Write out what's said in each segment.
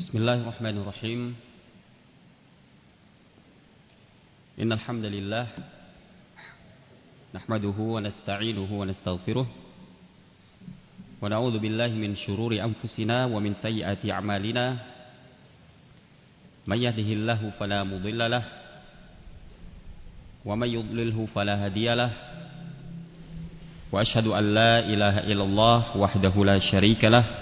Bismillahirrahmanirrahim. Innal hamdalillah nahmaduhu wa nasta'inuhu wa nastaghfiruh wa na'udzu billahi min shururi anfusina wa min sayyiati a'malina. May yahdihillahu fala mudilla lahu wa may yudlilhu fala hadiya lahu. Wa asyhadu an la ilaha illallah wahdahu la syarika lahu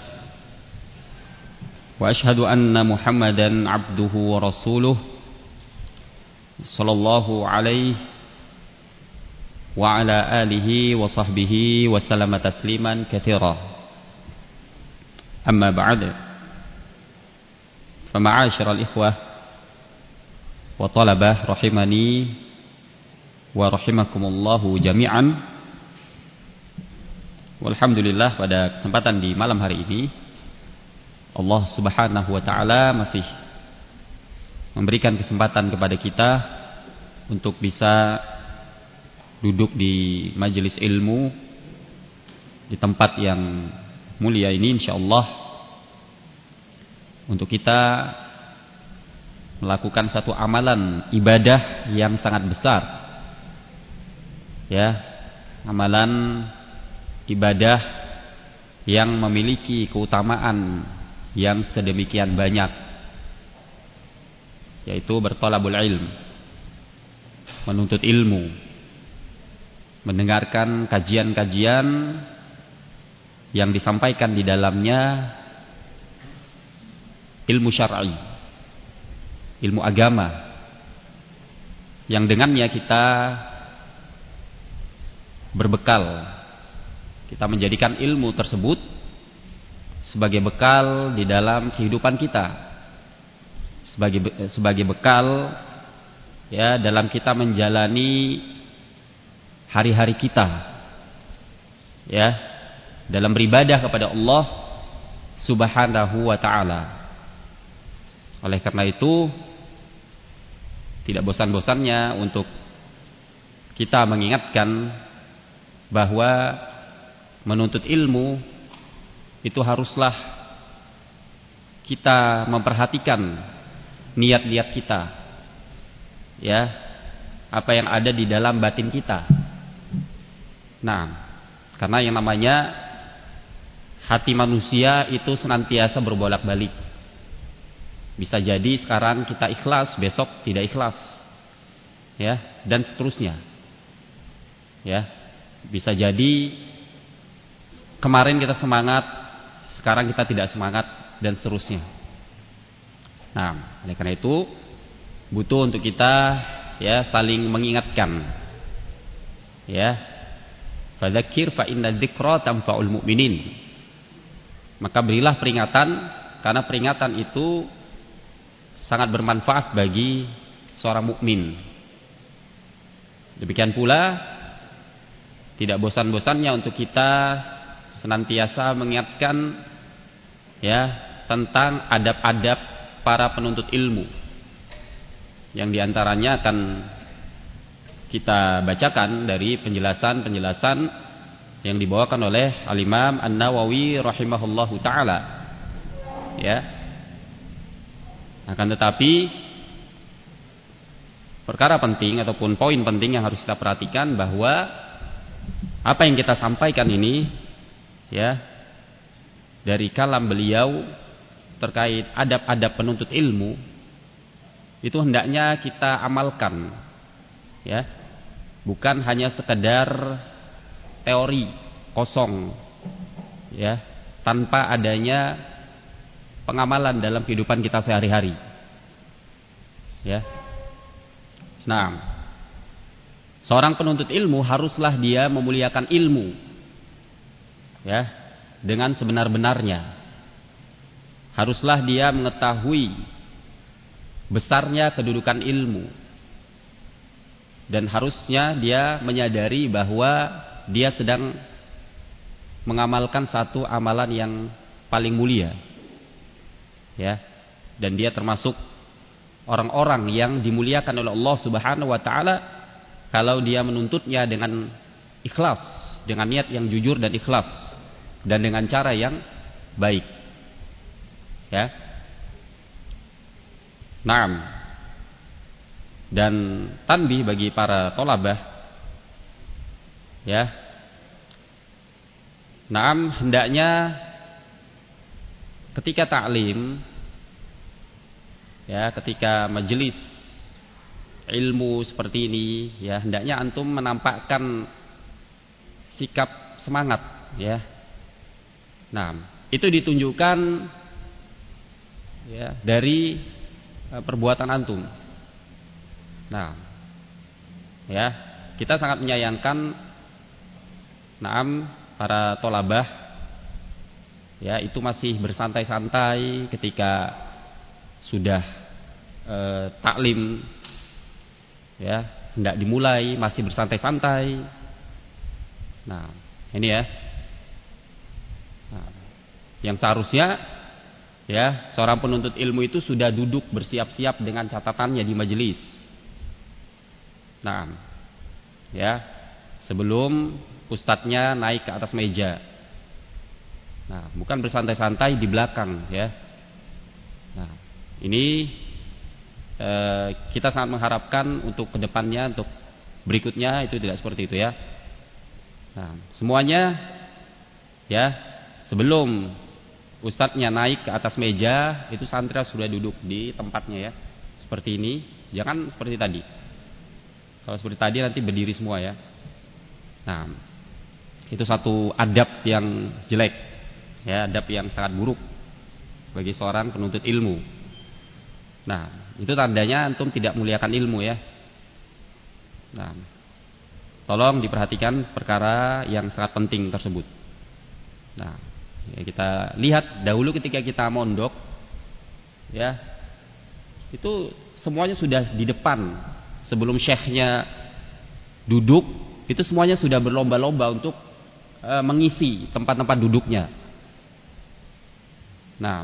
wa asyhadu anna Muhammadan abduhu wa rasuluh sallallahu alaihi wa ala alihi wa sahbihi wa sallama tasliman katsira. Amma ba'd. Fa ma'asyiral ikhwah wa talabah rahimani wa rahimakumullahu jami'an. Walhamdulillah, pada kesempatan di malam hari ini Allah Subhanahu wa taala masih memberikan kesempatan kepada kita untuk bisa duduk di majelis ilmu di tempat yang mulia ini, insyaallah, untuk kita melakukan satu amalan ibadah yang sangat besar. Ya, amalan ibadah yang memiliki keutamaan yang sedemikian banyak, yaitu berthalabul ilm, menuntut ilmu, mendengarkan kajian-kajian yang disampaikan di dalamnya ilmu syar'i, ilmu agama, yang dengannya kita berbekal, kita menjadikan ilmu tersebut sebagai bekal di dalam kehidupan kita, sebagai bekal ya dalam kita menjalani hari-hari kita, ya, dalam beribadah kepada Allah Subhanahu wa taala. Oleh karena itu, tidak bosan-bosannya untuk kita mengingatkan bahwa menuntut ilmu itu haruslah kita memperhatikan niat-niat kita, ya, apa yang ada di dalam batin kita. Nah, karena yang namanya hati manusia itu senantiasa berbolak-balik. Bisa jadi sekarang kita ikhlas, besok tidak ikhlas, ya, dan seterusnya. Ya, bisa jadi kemarin kita semangat, sekarang kita tidak semangat, dan seterusnya. Nah, oleh karena itu butuh untuk kita ya saling mengingatkan. Ya. Fadzakir fa inna dzikra tanfa'ul mu'minin. Maka berilah peringatan, karena peringatan itu sangat bermanfaat bagi seorang mukmin. Demikian pula tidak bosan-bosannya untuk kita senantiasa mengingatkan ya tentang adab-adab para penuntut ilmu, yang diantaranya akan kita bacakan dari penjelasan-penjelasan yang dibawakan oleh Al-Imam An-Nawawi rahimahullahu taala. Ya. Akan tetapi perkara penting ataupun poin penting yang harus kita perhatikan bahwa apa yang kita sampaikan ini ya dari kalam beliau terkait adab-adab penuntut ilmu itu hendaknya kita amalkan, ya, bukan hanya sekedar teori kosong, ya, tanpa adanya pengamalan dalam kehidupan kita sehari-hari, ya. Nah, seorang penuntut ilmu haruslah dia memuliakan ilmu, ya, dengan sebenar-benarnya. Haruslah dia mengetahui besarnya kedudukan ilmu, dan harusnya dia menyadari bahwa dia sedang mengamalkan satu amalan yang paling mulia, ya, dan dia termasuk orang-orang yang dimuliakan oleh Allah Subhanahu wa taala kalau dia menuntutnya dengan ikhlas, dengan niat yang jujur dan ikhlas, dan dengan cara yang baik. Ya. Naam. Dan tanbih bagi para thalabah, ya. Naam, hendaknya ketika ta'lim, ya, ketika majelis ilmu seperti ini, ya, hendaknya antum menampakkan sikap semangat, ya. Nah, itu ditunjukkan, ya, dari perbuatan antum. Nah, ya, kita sangat menyayangkan, naam, para thalabah, ya, itu masih bersantai-santai ketika sudah taklim, ya, hendak dimulai masih bersantai-santai. Nah, ini ya. Nah, yang seharusnya, ya, seorang penuntut ilmu itu sudah duduk bersiap-siap dengan catatannya di majelis. Nah, ya, sebelum ustadznya naik ke atas meja. Nah, bukan bersantai-santai di belakang, ya. Nah, ini kita sangat mengharapkan untuk kedepannya, untuk berikutnya itu tidak seperti itu, ya. Nah, semuanya, ya, sebelum ustadznya naik ke atas meja, itu santri sudah duduk di tempatnya, ya, seperti ini. Jangan seperti tadi. Kalau seperti tadi nanti berdiri semua, ya. Nah, itu satu adab yang jelek, ya, adab yang sangat buruk bagi seorang penuntut ilmu. Nah, itu tandanya antum tidak muliakan ilmu, ya. Nah, tolong diperhatikan perkara yang sangat penting tersebut. Nah, ya, kita lihat dahulu ketika kita mondok, ya, itu semuanya sudah di depan. Sebelum syekhnya duduk, itu semuanya sudah berlomba-lomba untuk mengisi tempat-tempat duduknya. Nah,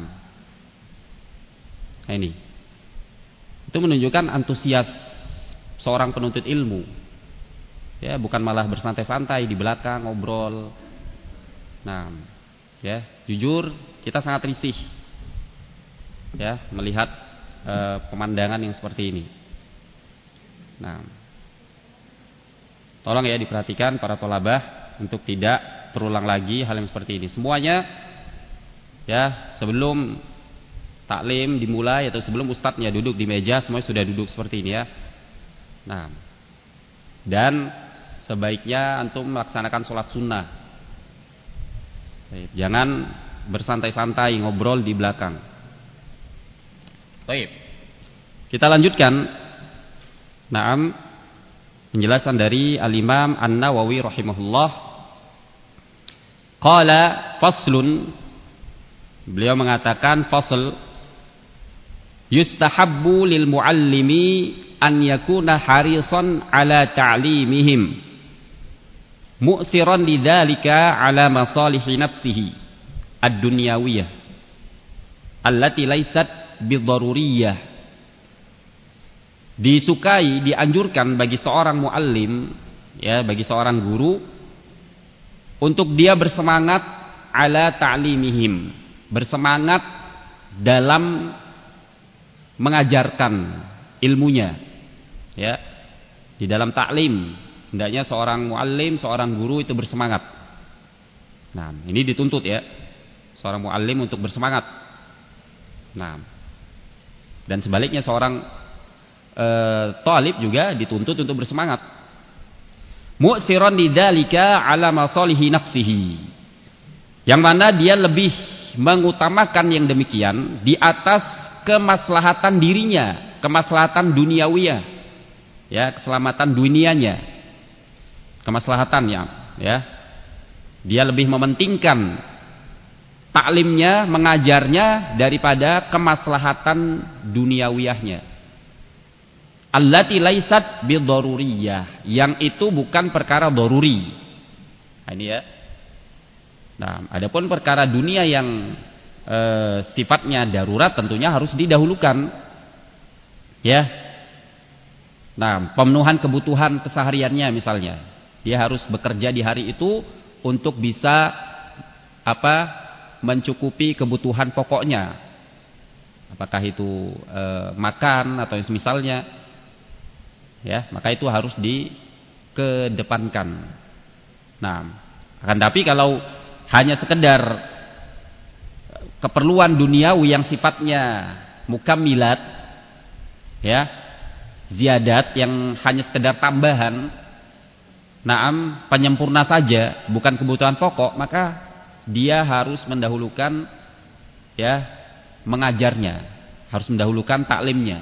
ini itu menunjukkan antusias seorang penuntut ilmu, ya, bukan malah bersantai-santai di belakang ngobrol. Nah, ya, jujur kita sangat risih, ya, melihat pemandangan yang seperti ini. Nah, tolong, ya, diperhatikan para thalabah untuk tidak terulang lagi hal yang seperti ini. Semuanya, ya, sebelum taklim dimulai atau sebelum ustadznya duduk di meja, semuanya sudah duduk seperti ini, ya. Nah, dan sebaiknya antum melaksanakan sholat sunnah. Jangan bersantai-santai ngobrol di belakang. Baik, kita lanjutkan. Naam, penjelasan dari Al-Imam An-Nawawi rahimahullah. Qala faslun, beliau mengatakan fasl, yustahabbu lil muallimi an yakuna harisan ala ta'limihim mu'siran lidzalika ala masalihi nafsihi ad-dunyawiyah allati laysat bidaruriyah. Disukai, dianjurkan bagi seorang muallim, ya, bagi seorang guru, untuk dia bersemangat ala ta'limihim, bersemangat dalam mengajarkan ilmunya, ya, di dalam taklim. Hendaknya seorang muallim, seorang guru itu bersemangat. Nah, ini dituntut, ya, seorang muallim untuk bersemangat. Nah, dan sebaliknya seorang talib juga dituntut untuk bersemangat. Mu'siran lidzalika ala masalihi nafsihi, yang mana dia lebih mengutamakan yang demikian di atas kemaslahatan dirinya, kemaslahatan duniawiyah, ya, keselamatan dunianya, kemaslahatannya, ya. Dia lebih mementingkan taklimnya, mengajarnya daripada kemaslahatan duniawiyahnya. Allati laisat bidaruriyah, yang itu bukan perkara daruri. Nah, ini, ya. Nah, adapun perkara dunia yang sifatnya darurat tentunya harus didahulukan, ya. Nah, pemenuhan kebutuhan kesehariannya misalnya, dia harus bekerja di hari itu untuk bisa mencukupi kebutuhan pokoknya. apakah itu makan atau semisalnya, ya, maka itu harus dikedepankan. Nah, akan tapi kalau hanya sekedar keperluan duniawi yang sifatnya mukammilat, ya, ziyadat yang hanya sekedar tambahan, naam, penyempurna saja, bukan kebutuhan pokok, maka dia harus mendahulukan, ya, mengajarnya, harus mendahulukan taklimnya.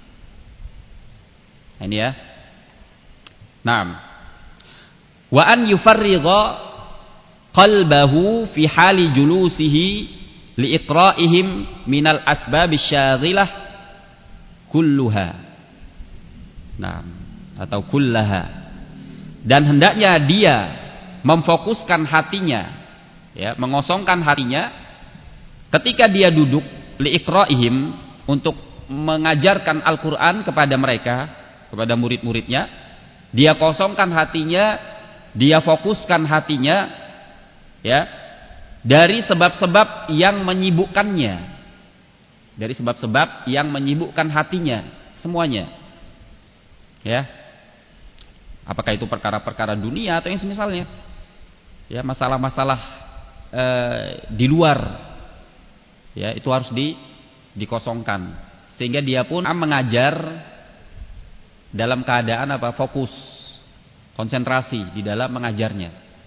Ini ya. Naam. Wa an yufarridha qalbahu fi hali julusihi liitra'ihim minal asbabisy syaghilah kulluha. Naam, atau kullaha. Dan hendaknya dia memfokuskan hatinya, ya, mengosongkan hatinya ketika dia duduk liiqra'ihim, untuk mengajarkan Al-Qur'an kepada mereka, kepada murid-muridnya. Dia kosongkan hatinya, dia fokuskan hatinya, ya, dari sebab-sebab yang menyibukkannya, dari sebab-sebab yang menyibukkan hatinya semuanya, ya. Apakah itu perkara-perkara dunia atau yang semisalnya, ya, masalah-masalah di luar, ya, itu harus dikosongkan, sehingga dia pun mengajar dalam keadaan apa? Fokus, konsentrasi di dalam mengajarnya,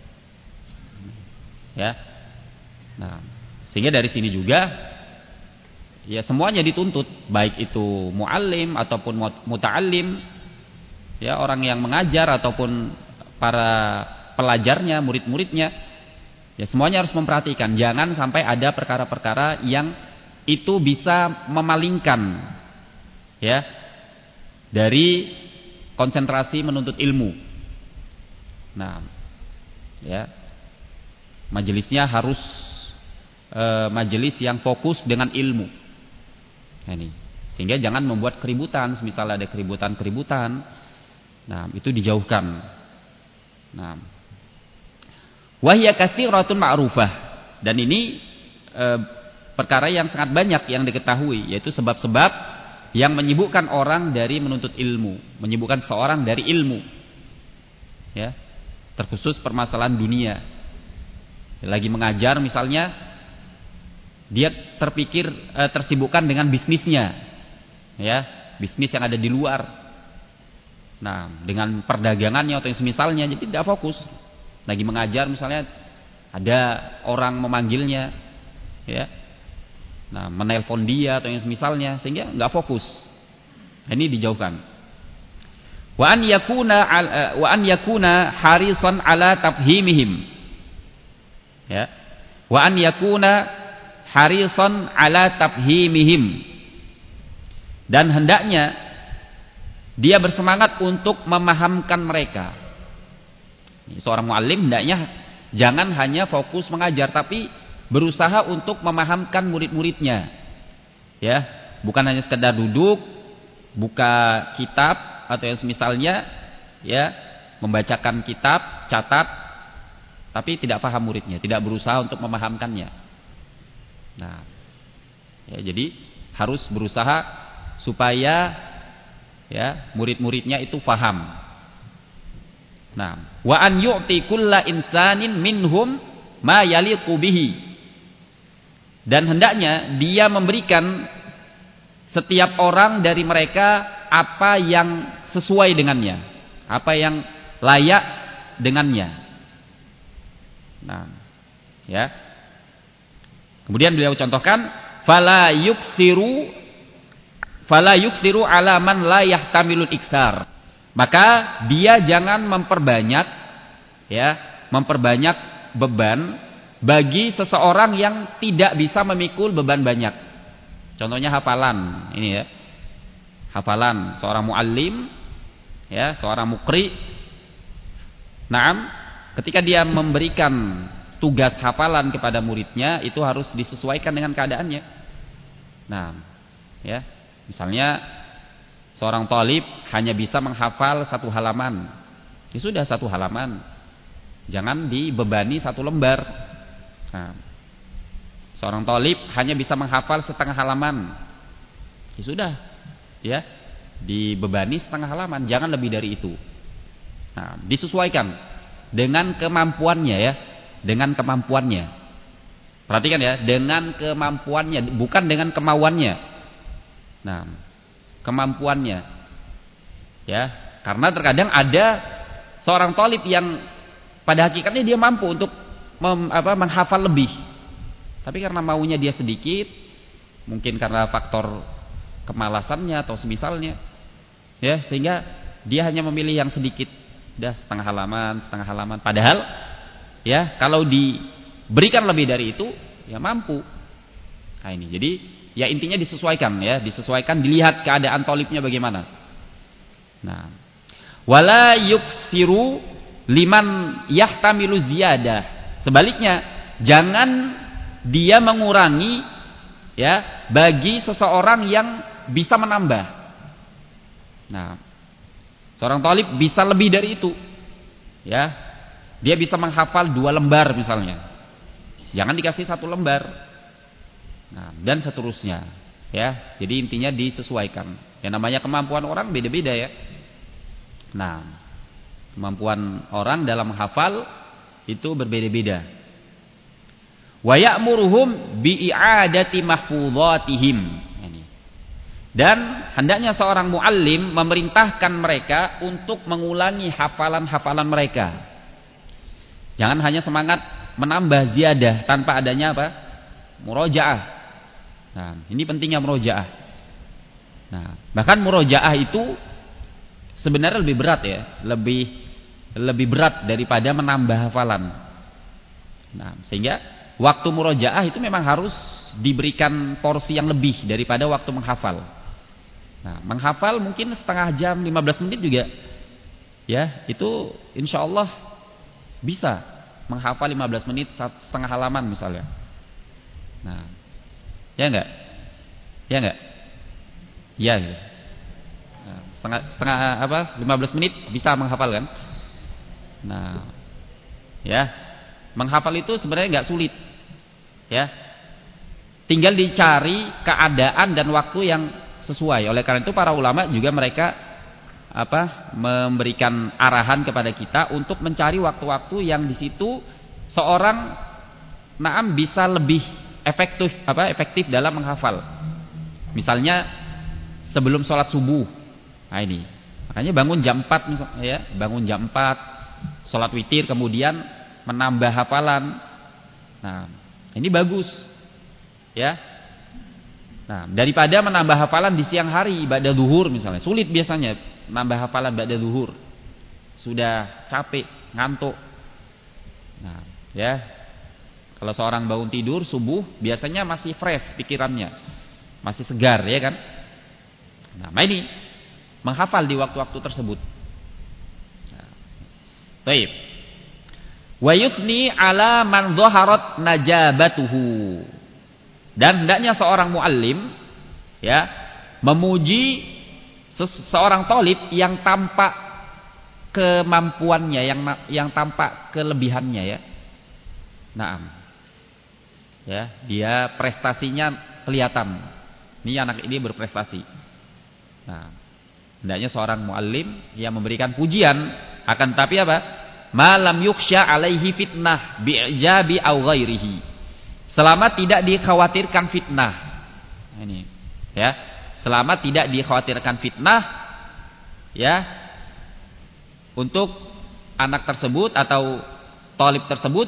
ya. Nah, sehingga dari sini juga, ya, semuanya dituntut, baik itu muallim ataupun muta'allim, ya, orang yang mengajar ataupun para pelajarnya, murid-muridnya, ya, semuanya harus memperhatikan, jangan sampai ada perkara-perkara yang itu bisa memalingkan, ya, dari konsentrasi menuntut ilmu. Nah, ya, majelisnya harus majelis yang fokus dengan ilmu. Nah, ini, sehingga jangan membuat keributan, misalnya ada keributan-keributan. Nah, itu dijauhkan. Nah, wahya katsiratun ma'rufah, dan ini perkara yang sangat banyak yang diketahui, yaitu sebab-sebab yang menyibukkan orang dari menuntut ilmu, menyibukkan seorang dari ilmu, ya, terkhusus permasalahan dunia. Lagi mengajar misalnya, dia terpikir tersibukkan dengan bisnisnya, ya, bisnis yang ada di luar. Nah, dengan perdagangannya atau yang semisalnya, jadi tidak fokus. Lagi mengajar misalnya, ada orang memanggilnya, ya, nah, menelpon dia atau yang semisalnya, sehingga nggak fokus. Ini dijauhkan. Wa an yakuna harisan ala tafhimihim, ya, wa an yakuna harisan ala tafhimihim, dan hendaknya dia bersemangat untuk memahamkan mereka. Seorang muallim hendaknya jangan hanya fokus mengajar, tapi berusaha untuk memahamkan murid-muridnya, ya, bukan hanya sekedar duduk buka kitab atau yang semisalnya, ya, membacakan kitab, catat, tapi tidak paham muridnya, tidak berusaha untuk memahamkannya. Nah, ya, jadi harus berusaha supaya, ya, murid-muridnya itu faham. Nah, wa an yu'ti kulla insanin minhum ma yaliqu bihi, dan hendaknya dia memberikan setiap orang dari mereka apa yang sesuai dengannya, apa yang layak dengannya. Nah, ya. Kemudian beliau contohkan, fala yuksiru ala man la yahtamilul iksar. Maka dia jangan memperbanyak, ya, memperbanyak beban bagi seseorang yang tidak bisa memikul beban banyak. Contohnya hafalan, ini, ya, hafalan seorang muallim, ya, seorang mukri. Naam, ketika dia memberikan tugas hafalan kepada muridnya, itu harus disesuaikan dengan keadaannya. Nah, ya, misalnya seorang thalib hanya bisa menghafal 1 halaman, ya sudah 1 halaman, jangan dibebani 1 lembar. Nah, seorang thalib hanya bisa menghafal 1/2 halaman, Ya sudah, ya, dibebani setengah halaman, jangan lebih dari itu. Nah, disesuaikan dengan kemampuannya ya, dengan kemampuannya. Perhatikan ya, dengan kemampuannya, bukan dengan kemauannya. Nah, kemampuannya. Ya, karena terkadang ada seorang thalib yang pada hakikatnya dia mampu untuk menghafal lebih. Tapi karena maunya dia sedikit, mungkin karena faktor kemalasannya atau semisalnya, ya, sehingga dia hanya memilih yang sedikit. Dah setengah halaman. Padahal ya kalau diberikan lebih dari itu ya mampu. Nah ini jadi ya intinya disesuaikan ya, disesuaikan, dilihat keadaan thalibnya bagaimana. Nah, wala yuksiru liman yahtamilu ziyadah. Sebaliknya, jangan dia mengurangi ya bagi seseorang yang bisa menambah. Nah, seorang thalib bisa lebih dari itu. Ya. Dia bisa menghafal 2 lembar misalnya. Jangan dikasih 1 lembar. Nah, dan seterusnya. Ya. Jadi intinya disesuaikan. Yang namanya kemampuan orang beda-beda ya. Nah, kemampuan orang dalam menghafal itu berbeda-beda. Wa ya'muruhum bi'i'adati mahfudhatihim. Dan hendaknya seorang muallim memerintahkan mereka untuk mengulangi hafalan-hafalan mereka. Jangan hanya semangat menambah ziyadah tanpa adanya apa? Murojaah. Nah, ini pentingnya murojaah. Nah, bahkan murojaah itu sebenarnya lebih berat ya, lebih berat daripada menambah hafalan. Nah, sehingga waktu murojaah itu memang harus diberikan porsi yang lebih daripada waktu menghafal. Nah, menghafal mungkin setengah jam, 15 menit juga. Ya, itu insya Allah bisa menghafal 15 menit, setengah halaman misalnya. Nah, ya enggak? Ya enggak? Ya gitu. Nah, setengah 15 menit bisa menghafal kan? Nah, ya. Menghafal itu sebenarnya enggak sulit. Ya. Tinggal dicari keadaan dan waktu yang sesuai. Oleh karena itu para ulama juga mereka memberikan arahan kepada kita untuk mencari waktu-waktu yang di situ seorang bisa lebih efektif dalam menghafal. Misalnya sebelum sholat subuh. Nah ini. Makanya bangun jam 4 misalnya ya, bangun jam 4, sholat witir kemudian menambah hafalan. Nah, ini bagus. Ya. Nah, daripada menambah hafalan di siang hari ba'da zuhur misalnya. Sulit biasanya menambah hafalan ba'da zuhur. Sudah capek, ngantuk. Nah, ya. Kalau seorang bangun tidur subuh biasanya masih fresh pikirannya. Masih segar ya kan? Nah, ini menghafal di waktu-waktu tersebut. Nah, baik. Wa yufni ala man dhaharat najabatuhu. Dan hendaknya seorang muallim ya memuji seorang thalib yang tampak kemampuannya, yang tampak kelebihannya ya. Naam. Ya, dia prestasinya kelihatan. Ini anak ini berprestasi. Nah, hendaknya seorang muallim yang memberikan pujian, akan tapi apa? Malam yukhsha alaihi fitnah bi'ijabi aw ghairihi. Selama tidak dikhawatirkan fitnah. Nah, ini ya, selama tidak dikhawatirkan fitnah ya untuk anak tersebut atau thalib tersebut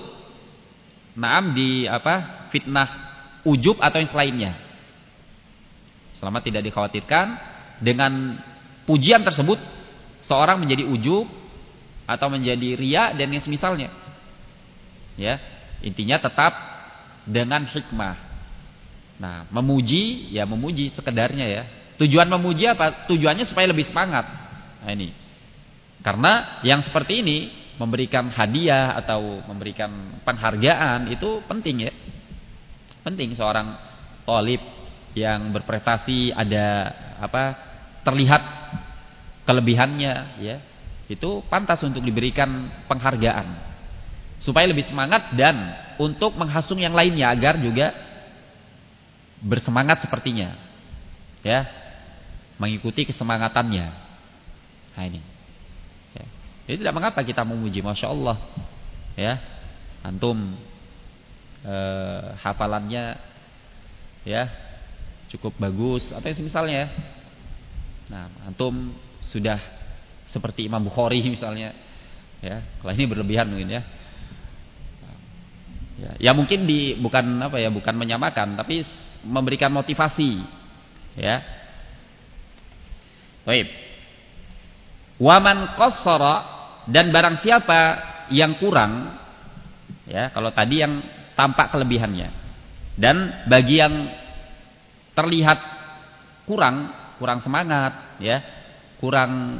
fitnah ujub atau yang selainnya. Selama tidak dikhawatirkan dengan pujian tersebut seorang menjadi ujub atau menjadi riya dan yang semisalnya. Ya, intinya tetap dengan hikmah. Nah, memuji ya memuji sekedarnya ya. Tujuan memuji apa? Tujuannya supaya lebih semangat. Nah, ini. Karena yang seperti ini memberikan hadiah atau memberikan penghargaan itu penting ya. Penting seorang thalib yang berprestasi ada terlihat kelebihannya ya. Itu pantas untuk diberikan penghargaan. Supaya lebih semangat dan untuk menghasung yang lainnya agar juga bersemangat sepertinya. ya, mengikuti kesemangatannya. Nah ini. Ya. Jadi tidak mengapa kita memuji, masya Allah, ya, antum hafalannya ya cukup bagus atau yang semisalnya. Nah, antum sudah seperti Imam Bukhari misalnya, ya, kalau ini berlebihan mungkin ya. Ya mungkin bukan menyamakan, tapi memberikan motivasi, ya. Baik. Waman qassara, dan barang siapa yang kurang, ya, kalau tadi yang tampak kelebihannya, dan bagi yang terlihat kurang semangat, ya, kurang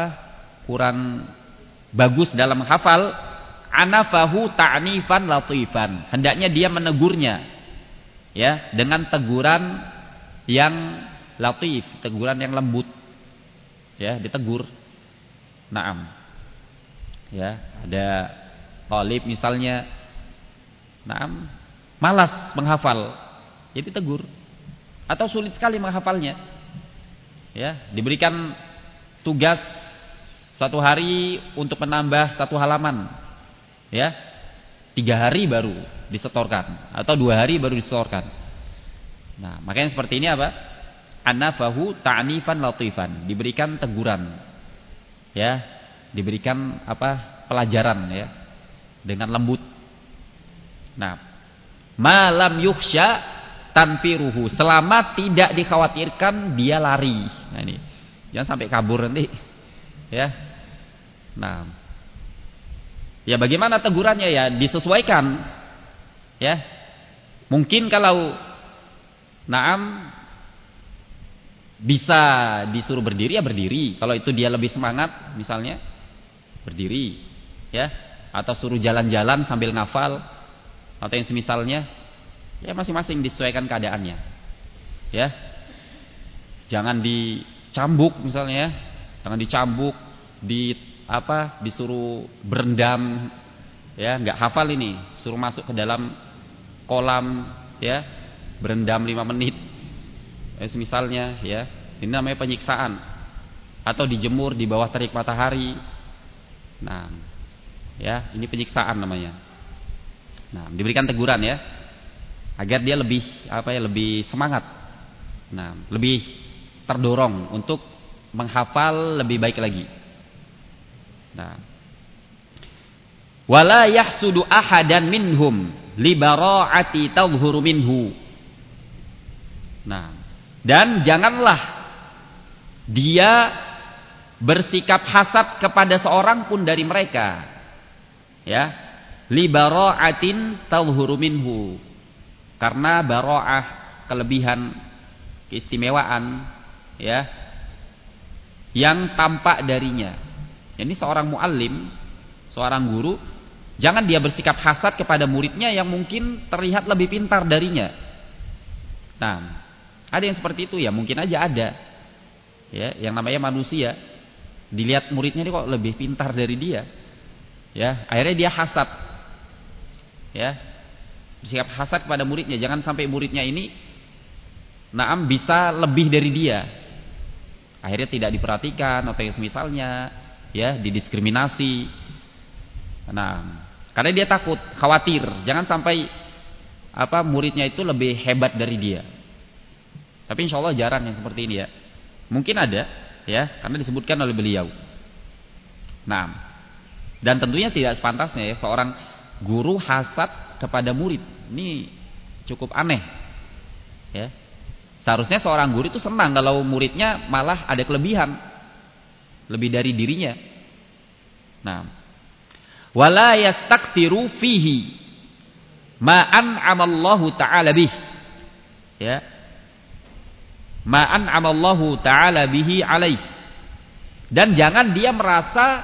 bagus dalam menghafal, anafahu ta'nifan latifan, hendaknya dia menegurnya, ya, dengan teguran yang latif, teguran yang lembut, ya, ditegur. Naam, ya, ada talib misalnya, naam, malas menghafal, jadi tegur, atau sulit sekali menghafalnya, ya, diberikan tugas satu hari untuk menambah satu halaman, ya, 3 hari baru disetorkan atau 2 hari baru disetorkan. Nah, makanya seperti ini apa? Anafahu ta'nifan latifan, diberikan teguran, ya, diberikan pelajaran, ya, dengan lembut. Nah, malam yukhsya tanfiruhu, selama tidak dikhawatirkan dia lari. Nah ini, jangan sampai kabur nanti, ya. Nah, ya bagaimana tegurannya, ya disesuaikan, ya. Mungkin kalau bisa disuruh berdiri, ya berdiri. Kalau itu dia lebih semangat misalnya, berdiri, ya, atau suruh jalan-jalan sambil ngafal atau yang semisalnya, ya masing-masing disesuaikan keadaannya, ya. Jangan dicambuk misalnya, ya. Jangan dicambuk, disuruh berendam, ya, enggak hafal ini, suruh masuk ke dalam kolam, ya, berendam 5 menit. Misalnya, ya, ini namanya penyiksaan. Atau dijemur di bawah terik matahari. Nah, ya, ini penyiksaan namanya. Nah, diberikan teguran, ya, agar dia lebih lebih semangat. Nah, lebih terdorong untuk menghafal lebih baik lagi. Nah, wala yahsudu ahadan minhum li bara'ati tadhhuru minhu. Nah, dan janganlah dia bersikap hasad kepada seorang pun dari mereka, ya, li bara'atin tadhhuru minhu, karena bara'ah, kelebihan, keistimewaan, ya, yang tampak darinya. Ini seorang muallim, seorang guru, jangan dia bersikap hasad kepada muridnya yang mungkin terlihat lebih pintar darinya. Nah, ada yang seperti itu, ya, mungkin aja ada, ya, yang namanya manusia, dilihat muridnya ini kok lebih pintar dari dia, ya, akhirnya dia hasad, ya, bersikap hasad kepada muridnya. Jangan sampai muridnya ini bisa lebih dari dia, akhirnya tidak diperhatikan atau yang semisalnya, ya, didiskriminasi. Nah, karena dia takut, khawatir jangan sampai muridnya itu lebih hebat dari dia. Tapi insya Allah jarang yang seperti ini, ya. Mungkin ada, ya, karena disebutkan oleh beliau. Nah, dan tentunya tidak sepantasnya, ya, seorang guru hasad kepada murid. Ini cukup aneh, ya. Seharusnya seorang guru itu senang kalau muridnya malah ada kelebihan lebih dari dirinya. Nah, wala yastaksiru fihi ma an'amallahu ta'ala bih, ya, ma an'amallahu ta'ala bihi alaih, dan jangan dia merasa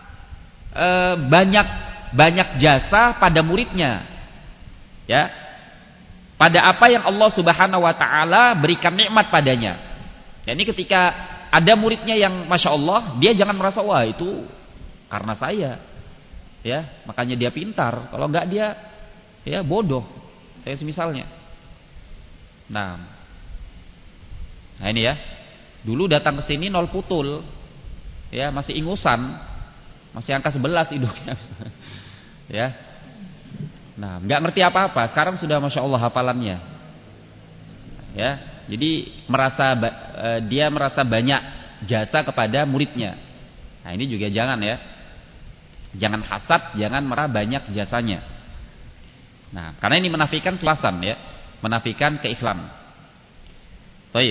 banyak jasa pada muridnya, ya, pada apa yang Allah Subhanahu wa taala berikan nikmat padanya. Ya, ini ketika ada muridnya yang masya Allah, dia jangan merasa wah itu karena saya, ya, makanya dia pintar. Kalau enggak dia, ya, bodoh, kayak misalnya. Nah, Nah ini ya. Dulu datang ke sini nol putul. Ya, masih ingusan. Masih angka 11 hidungnya. Ya. Nah, enggak ngerti apa-apa. Sekarang sudah Masya Allah hafalannya. Ya. Jadi dia merasa banyak jasa kepada muridnya. Nah, ini juga jangan ya. Jangan hasad, jangan merasa banyak jasanya. Nah, karena ini menafikan ikhlasan ya, menafikan keikhlasan. Baik.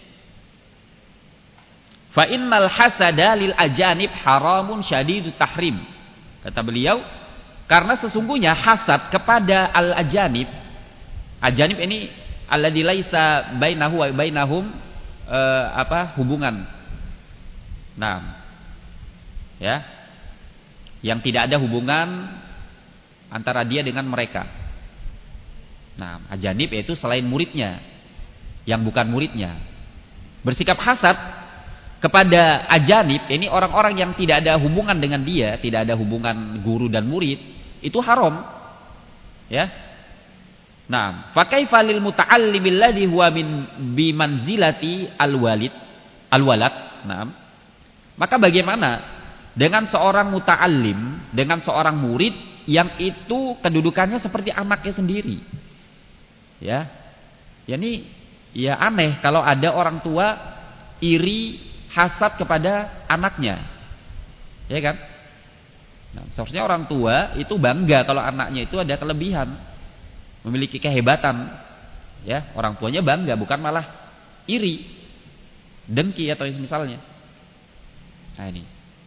Fa innal hasada lil ajanib haramun syadidut tahrim. Kata beliau, karena sesungguhnya hasad kepada al ajanib ini alladzi laisa bainahu wa bainahum hubungan. Nah, ya. Yang tidak ada hubungan antara dia dengan mereka. Nah, ajanib yaitu selain muridnya, yang bukan muridnya. Bersikap hasad kepada ajanib, ini orang-orang yang tidak ada hubungan dengan dia, tidak ada hubungan guru dan murid, itu haram. Ya. Nah, fa kaifa lil muta'allim alladhi huwa bi manzilati alwalad. Nah, maka bagaimana dengan seorang muta'allim, dengan seorang murid yang itu kedudukannya seperti anaknya sendiri. Ya. Yani ya aneh kalau ada orang tua iri, hasad kepada anaknya. Ya kan? Nah, seharusnya orang tua itu bangga kalau anaknya itu ada kelebihan, memiliki kehebatan. Ya, orang tuanya bangga, bukan malah iri, dengki atau misalnya. Nah ini.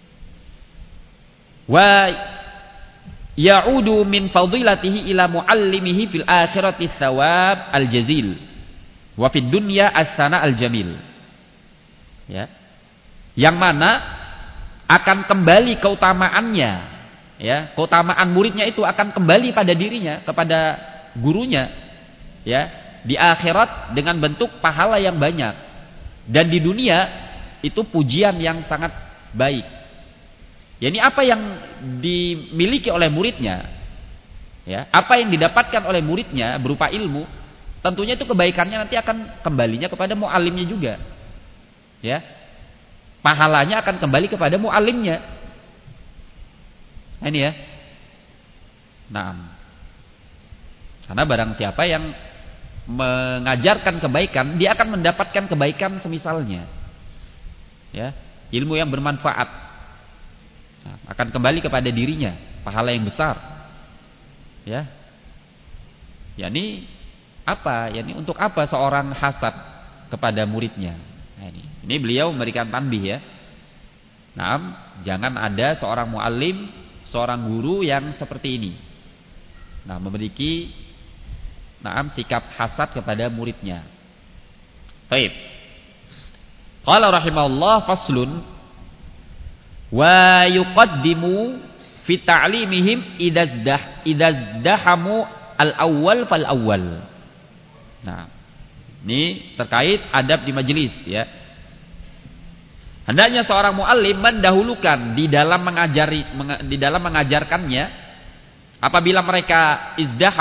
Wa ya'udu min fadilatihi ila muallimihi fil akhirati thawab al-jazil wa fid dunya as-sana al-jamil. Ya. Yang mana akan kembali keutamaannya, ya, keutamaan muridnya itu akan kembali pada dirinya, kepada gurunya, ya, di akhirat dengan bentuk pahala yang banyak, dan di dunia itu pujian yang sangat baik. Ya, ini apa yang dimiliki oleh muridnya, ya, apa yang didapatkan oleh muridnya berupa ilmu, tentunya itu kebaikannya nanti akan kembalinya kepada muallimnya juga, ya, pahalanya akan kembali kepada muallimnya. Nah, ini ya. Nah, karena barang siapa yang mengajarkan kebaikan, dia akan mendapatkan kebaikan semisalnya, ya, ilmu yang bermanfaat. Nah, akan kembali kepada dirinya pahala yang besar, ya. Yani apa? Yani untuk apa seorang hasad kepada muridnya? Nah, ini beliau memberikan tanbih ya. Nah, jangan ada seorang muallim, seorang guru yang seperti ini. Nah, memiliki sikap hasad kepada muridnya. Baik. Qala rahimahullah faslun wa yuqaddimu fi ta'limihim idazdahamu al-awwal fal awwal. Nah, ini terkait adab di majelis ya. Hendaknya seorang muallim mendahulukan di dalam mengajarkannya apabila mereka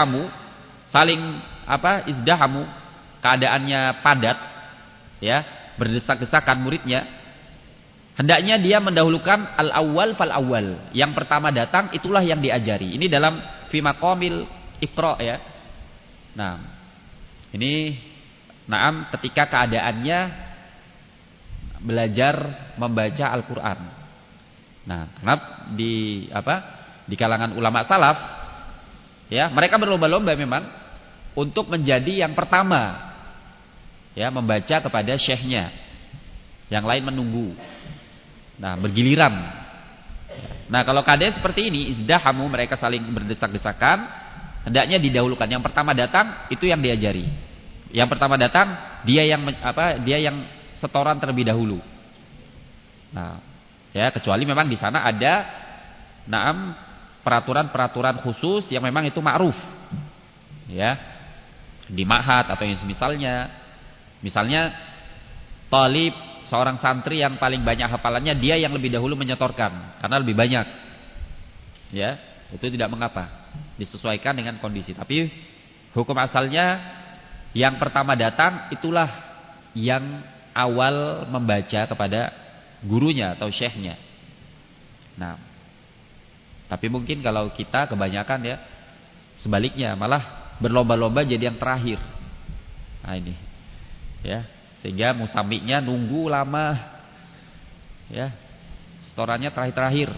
izdahamu keadaannya padat ya, berdesak-desakan muridnya. Hendaknya dia mendahulukan al-awwal fal awwal. Yang pertama datang itulah yang diajari. Ini dalam fi maqamil iqra ya. Nah, ini ketika keadaannya belajar membaca Al-Qur'an. Nah, karena di kalangan ulama salaf ya, mereka berlomba-lomba memang untuk menjadi yang pertama ya membaca kepada syekhnya. Yang lain menunggu. Nah, bergiliran. Nah, kalau keadaan seperti ini, izdahamu, mereka saling berdesak-desakan, hendaknya didahulukan. Yang pertama datang itu yang diajari. Yang pertama datang dia yang setoran terlebih dahulu. Nah, ya, kecuali memang di sana ada peraturan-peraturan khusus yang memang itu ma'ruf. Ya. Di ma'had atau yang semisalnya. Misalnya talib, seorang santri yang paling banyak hafalannya, dia yang lebih dahulu menyetorkan karena lebih banyak. Ya, itu tidak mengapa. Disesuaikan dengan kondisi. Tapi hukum asalnya yang pertama datang itulah yang awal membaca kepada gurunya atau syekhnya. Nah, tapi mungkin kalau kita kebanyakan ya sebaliknya, malah berlomba-lomba jadi yang terakhir. Nah ini, ya, sehingga musaminya nunggu lama, ya, setorannya terakhir-terakhir.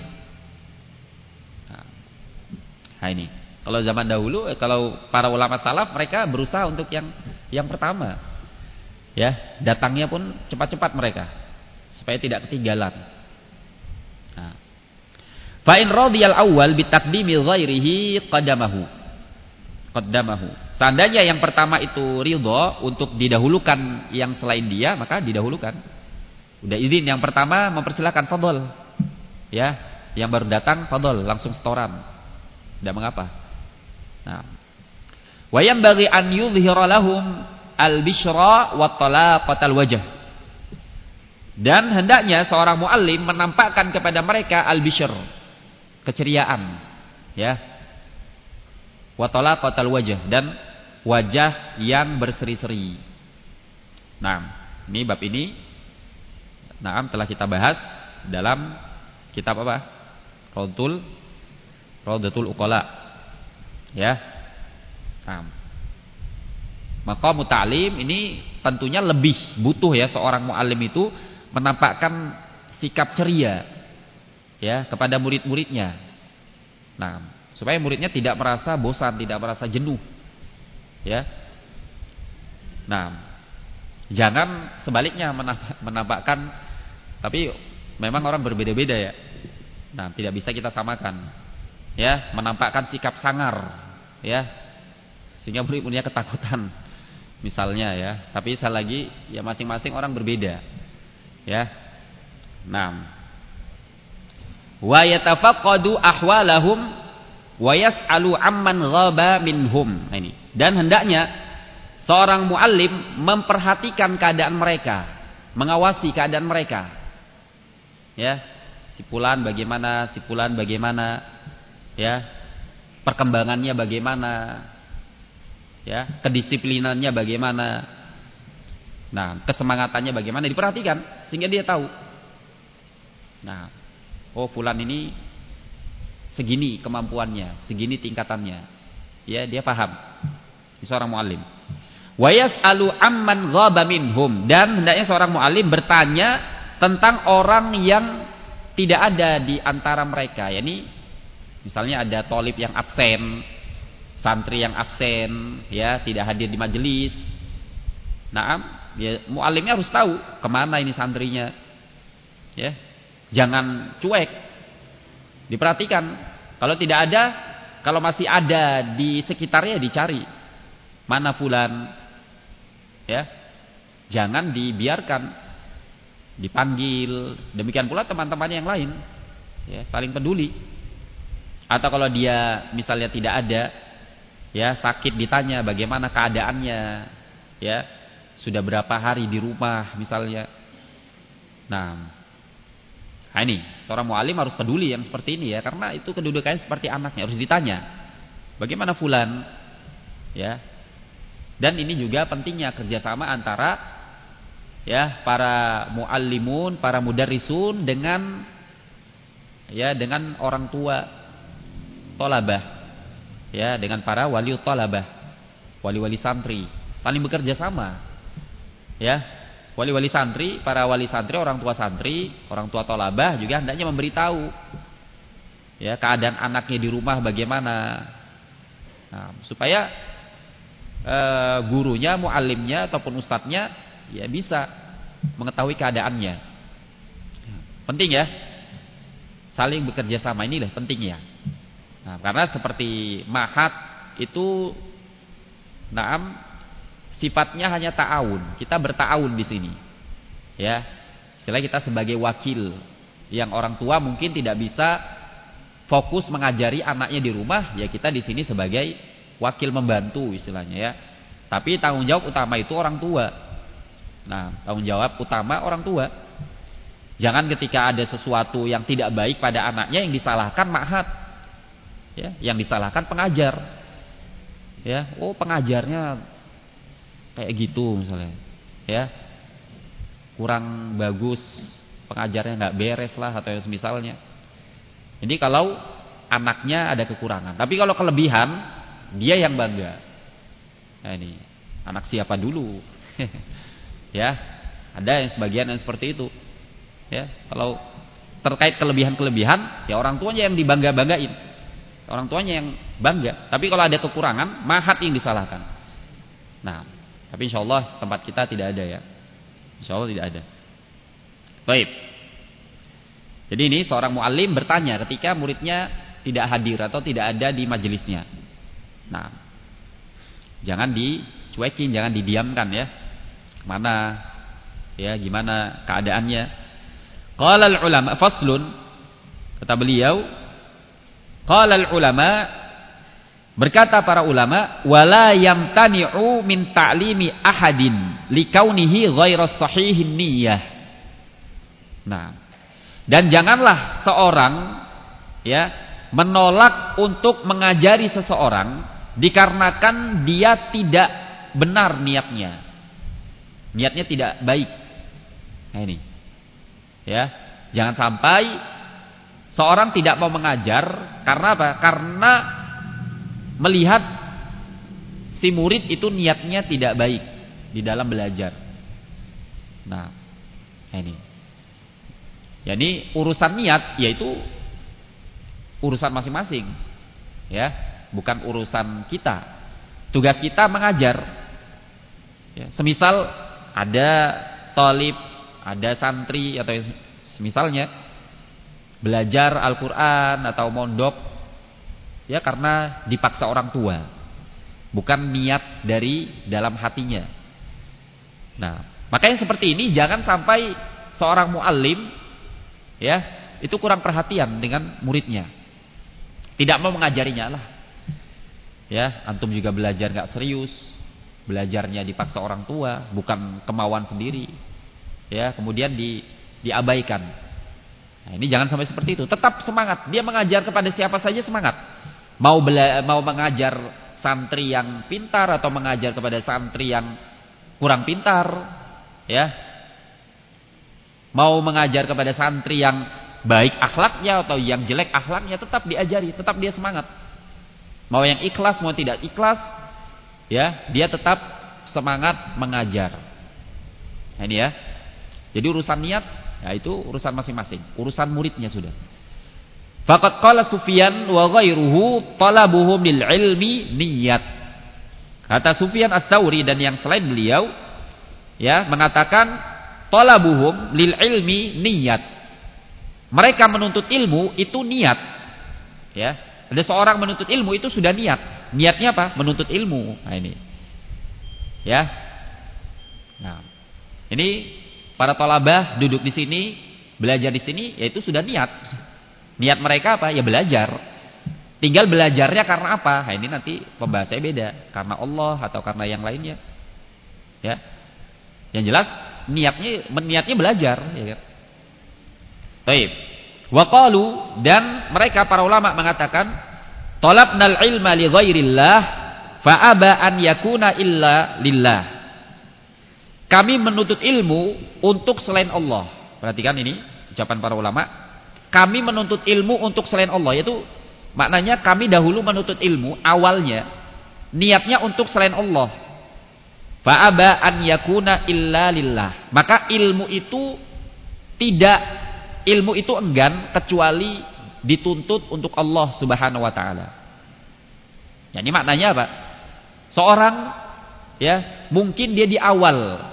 Nah ini, kalau zaman dahulu, kalau para ulama salaf mereka berusaha untuk yang pertama, ya, datangnya pun cepat-cepat mereka supaya tidak ketinggalan. Nah, fa in radiyal awwal bi taqdimi ghairihi qaddamahu. Seandainya yang pertama itu ridha untuk didahulukan yang selain dia, maka didahulukan. Udah izin yang pertama, mempersilakan, fadhol. Ya, yang baru datang fadhol, langsung setoran. Tidak mengapa. Nah, wa yanbaghi an yudhhira lahum al-bishra wa talaqatal wajh. Dan hendaknya seorang muallim menampakkan kepada mereka al-bishr, keceriaan, ya, wa talaqatal wajh, dan wajah yang berseri-seri. Nah, ini bab ini telah kita bahas dalam kitab apa? Raudatul Uqala. Ya. Nah, maqamut ta'lim ini tentunya lebih butuh ya seorang muallim itu menampakkan sikap ceria ya kepada murid-muridnya. Nah, supaya muridnya tidak merasa bosan, tidak merasa jenuh. Ya. Nah, jangan sebaliknya menampakkan, tapi memang orang berbeda-beda ya. Nah, tidak bisa kita samakan. Ya, menampakkan sikap sangar, ya. Sehingga murid-muridnya ketakutan. Misalnya ya, tapi sekali lagi ya masing-masing orang berbeda. Ya. Nah, wa yatafaqqadu ahwalahum wa yas'alu amman ghaba minhum. Nah, ini. Dan hendaknya seorang muallim memperhatikan keadaan mereka, mengawasi keadaan mereka. Ya, si fulan bagaimana, ya, perkembangannya bagaimana, ya, kedisiplinannya bagaimana. Nah, kesemangatannya bagaimana diperhatikan sehingga dia tahu. Nah, oh fulan ini segini kemampuannya, segini tingkatannya. Ya, dia paham. Ini seorang muallim. Wa yas'alu amman ghaba minhum, dan hendaknya seorang muallim bertanya tentang orang yang tidak ada di antara mereka. Yani misalnya ada thalib yang absen, santri yang absen, ya, tidak hadir di majelis. Nah, ya, muallimnya harus tahu kemana ini santrinya, ya, jangan cuek, diperhatikan. Kalau tidak ada, kalau masih ada di sekitarnya dicari mana fulan, ya, jangan dibiarkan, dipanggil. Demikian pula teman-temannya yang lain, ya, saling peduli. Atau kalau dia misalnya tidak ada, ya, sakit, ditanya bagaimana keadaannya, ya, sudah berapa hari di rumah misalnya. Nah, ini seorang muallim harus peduli yang seperti ini ya, karena itu kedudukannya seperti anaknya, harus ditanya bagaimana fulan, ya. Dan ini juga pentingnya kerjasama antara, ya, para muallimun, para mudarrisun dengan, ya, dengan orang tua thalabah, ya, dengan para wali thalabah, wali-wali santri, saling bekerja sama. Ya, wali-wali santri, para wali santri, orang tua santri, orang tua thalabah juga hendaknya memberitahu, ya, keadaan anaknya di rumah bagaimana. Nah, supaya gurunya, muallimnya ataupun ustadznya ya bisa mengetahui keadaannya. Penting ya, saling bekerja sama, inilah pentingnya. Nah, karena seperti ma'had itu, sifatnya hanya ta'awun. Kita berta'awun di sini. Ya. Istilahnya kita sebagai wakil, yang orang tua mungkin tidak bisa fokus mengajari anaknya di rumah, ya kita di sini sebagai wakil membantu istilahnya ya. Tapi tanggung jawab utama itu orang tua. Nah, tanggung jawab utama orang tua. Jangan ketika ada sesuatu yang tidak baik pada anaknya yang disalahkan ma'had. Ya, yang disalahkan pengajar. Ya, oh pengajarnya kayak gitu misalnya. Ya. kurang bagus, pengajarnya nggak beres lah atau yang semisalnya. Jadi kalau anaknya ada kekurangan, tapi kalau kelebihan dia yang bangga. Nah ini anak siapa dulu? Ya, ada yang sebagian yang seperti itu. Ya, kalau terkait kelebihan-kelebihan, ya orang tuanya yang dibangga-banggain, orang tuanya yang bangga. Tapi kalau ada kekurangan, mahat yang disalahkan. Nah, tapi insya Allah tempat kita tidak ada ya. Insya Allah tidak ada. Baik. Jadi ini seorang muallim bertanya ketika muridnya tidak hadir atau tidak ada di majelisnya. Nah, jangan dicuekin, jangan didiamkan ya. Mana ya, gimana keadaannya? Qala al-ulama faslun, kata beliau, qala al-ulama, berkata para ulama, wala yamtani'u min ta'limi ahadin likaunihi ghairas sahihin niyyah. Nah, dan janganlah seorang ya menolak untuk mengajari seseorang dikarenakan dia tidak benar niatnya. Niatnya tidak baik. Nah ini. Ya, jangan sampai seorang tidak mau mengajar karena apa? Karena melihat si murid itu niatnya tidak baik di dalam belajar. Nah, ini. Ya, ini urusan niat yaitu urusan masing-masing. Ya, bukan urusan kita. Tugas kita mengajar. Ya, semisal ada talib, ada santri atau misalnya belajar Al-Quran atau mondok ya karena dipaksa orang tua, bukan niat dari dalam hatinya. Nah, makanya seperti ini jangan sampai seorang muallim ya itu kurang perhatian dengan muridnya, tidak mau mengajarinya lah. Ya, antum juga belajar nggak serius, belajarnya dipaksa orang tua, bukan kemauan sendiri. Ya, kemudian diabaikan. Nah, ini jangan sampai seperti itu. Tetap semangat. Dia mengajar kepada siapa saja semangat. Mau mengajar santri yang pintar atau mengajar kepada santri yang kurang pintar, ya. Mau mengajar kepada santri yang baik akhlaknya atau yang jelek akhlaknya, tetap diajari, tetap dia semangat. Mau yang ikhlas mau tidak ikhlas, ya, dia tetap semangat mengajar. Nah, ini ya. Jadi urusan niat, ya itu urusan masing-masing, urusan muridnya sudah. Faqad qala Sufyan wa ghairuhu talabuhum lil ilmi niyat. Kata Sufyan Ats-Tsauri dan yang selain beliau, ya, mengatakan talabuhum lil ilmi niyat. Mereka menuntut ilmu itu niat. Ya, ada seorang menuntut ilmu itu sudah niat. Niatnya apa? Menuntut ilmu. Nah ini. Ya. Nah, ini para thalabah duduk di sini, belajar di sini, yaitu sudah niat. Niat mereka apa? Ya belajar. Tinggal belajarnya karena apa? Nah, ini nanti pembahasannya beda. Karena Allah atau karena yang lainnya. Ya. Yang jelas niatnya belajar, ya kan? Baik. Wa qalu, dan mereka para ulama mengatakan, talabnal ilma li ghairillah fa aba an yakuna illa lillah. Kami menuntut ilmu untuk selain Allah. Perhatikan ini ucapan para ulama. Kami menuntut ilmu untuk selain Allah. Yaitu maknanya kami dahulu menuntut ilmu awalnya niatnya untuk selain Allah. Fa'aba an yakuna illa lillah. Maka ilmu itu enggan kecuali dituntut untuk Allah Subhanahu wa taala. Ya, ini maknanya apa? Seorang ya, mungkin dia di awal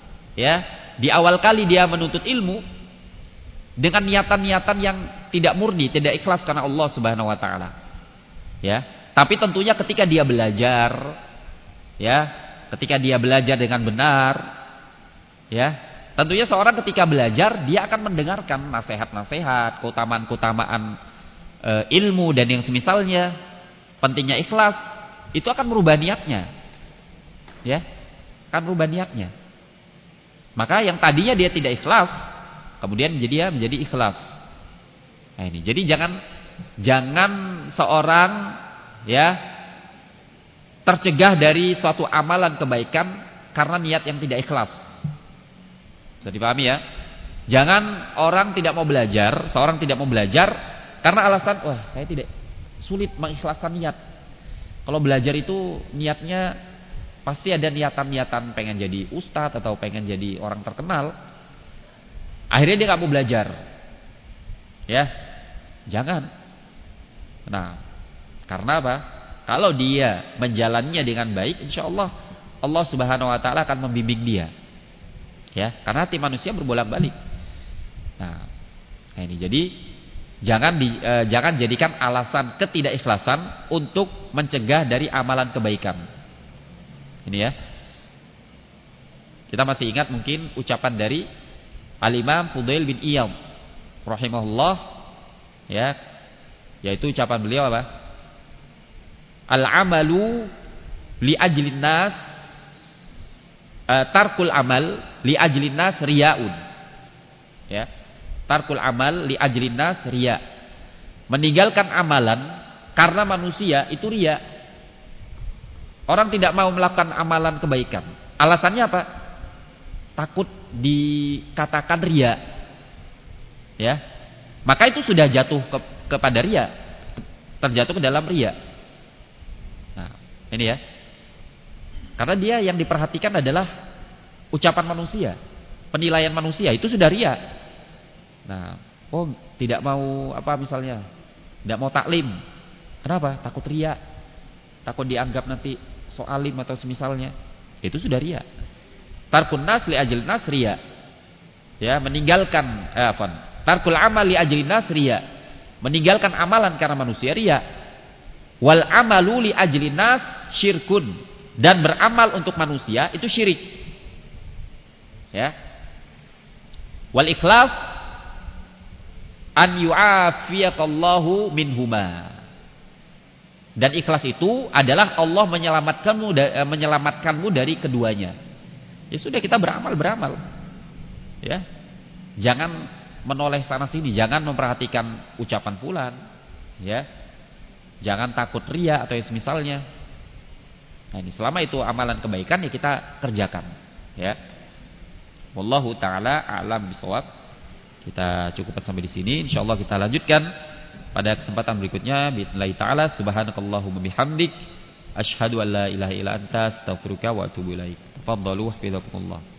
kali dia menuntut ilmu dengan niatan-niatan yang tidak murni, tidak ikhlas karena Allah Subhanahu wa taala. Ya, tapi tentunya ketika dia belajar, ya, ketika dia belajar dengan benar, ya, tentunya seorang ketika belajar dia akan mendengarkan nasihat-nasihat, keutamaan-keutamaan ilmu dan yang semisalnya. Pentingnya ikhlas itu akan merubah niatnya. Ya, akan merubah niatnya. Maka yang tadinya dia tidak ikhlas, kemudian dia menjadi ikhlas. Nah ini, jadi jangan seorang ya tercegah dari suatu amalan kebaikan karena niat yang tidak ikhlas. Bisa dipahami ya? Jangan seorang tidak mau belajar karena alasan, wah saya tidak sulit mengikhlaskan niat. Kalau belajar itu niatnya pasti ada niatan-niatan pengen jadi ustadz atau pengen jadi orang terkenal. Akhirnya dia nggak mau belajar. Ya, jangan. Nah, karena apa? Kalau dia menjalannya dengan baik, insya Allah Allah Subhanahu Wa Taala akan membimbing dia. Ya, karena hati manusia berbolak-balik. Nah ini jadi jangan jadikan alasan ketidakikhlasan untuk mencegah dari amalan kebaikan. Ini ya. Kita masih ingat mungkin ucapan dari Al-Imam Fudail bin Iyad rahimahullah, ya, yaitu ucapan beliau apa? Al-amalu li ajlin nas, tarkul amal li ajlin nas riyaun. Ya. Tarkul amal li ajlin nas riya. Meninggalkan amalan karena manusia itu riya. Orang tidak mau melakukan amalan kebaikan. Alasannya apa? Takut dikatakan riya. Ya. Maka itu sudah jatuh kepada riya. Terjatuh ke dalam riya. Nah, ini ya. Karena dia yang diperhatikan adalah ucapan manusia, penilaian manusia, itu sudah riya. Nah, tidak mau misalnya, tidak mau taklim. Kenapa? Takut riya. Takut dianggap nanti soalim atau semisalnya. Itu sudah riya. Tarkun nas li ajlin nas riya. Ya, meninggalkan tarkul amal li ajlin nas riya. Meninggalkan amalan karena manusia riya. Wal amalu li ajlin nas syirkun. Dan beramal untuk manusia itu syirik. Ya. Wal ikhlas an yu'afiyakallahu minhuma. Dan ikhlas itu adalah Allah menyelamatkanmu dari keduanya. Ya sudah, kita beramal. Ya. Jangan menoleh sana sini, jangan memperhatikan ucapan fulan, ya. Jangan takut riya atau semisalnya. Nah, ini selama itu amalan kebaikan ya kita kerjakan, ya. Wallahu taala a'lam bishawab. Kita cukupkan sampai di sini. Insyaallah kita lanjutkan pada kesempatan berikutnya. Bismillah taala. Subhanakallahumma bihamdik asyhadu an la ilaha illa anta astaghfiruka wa atubu ilaik. Tafadhalu hafizakumullah.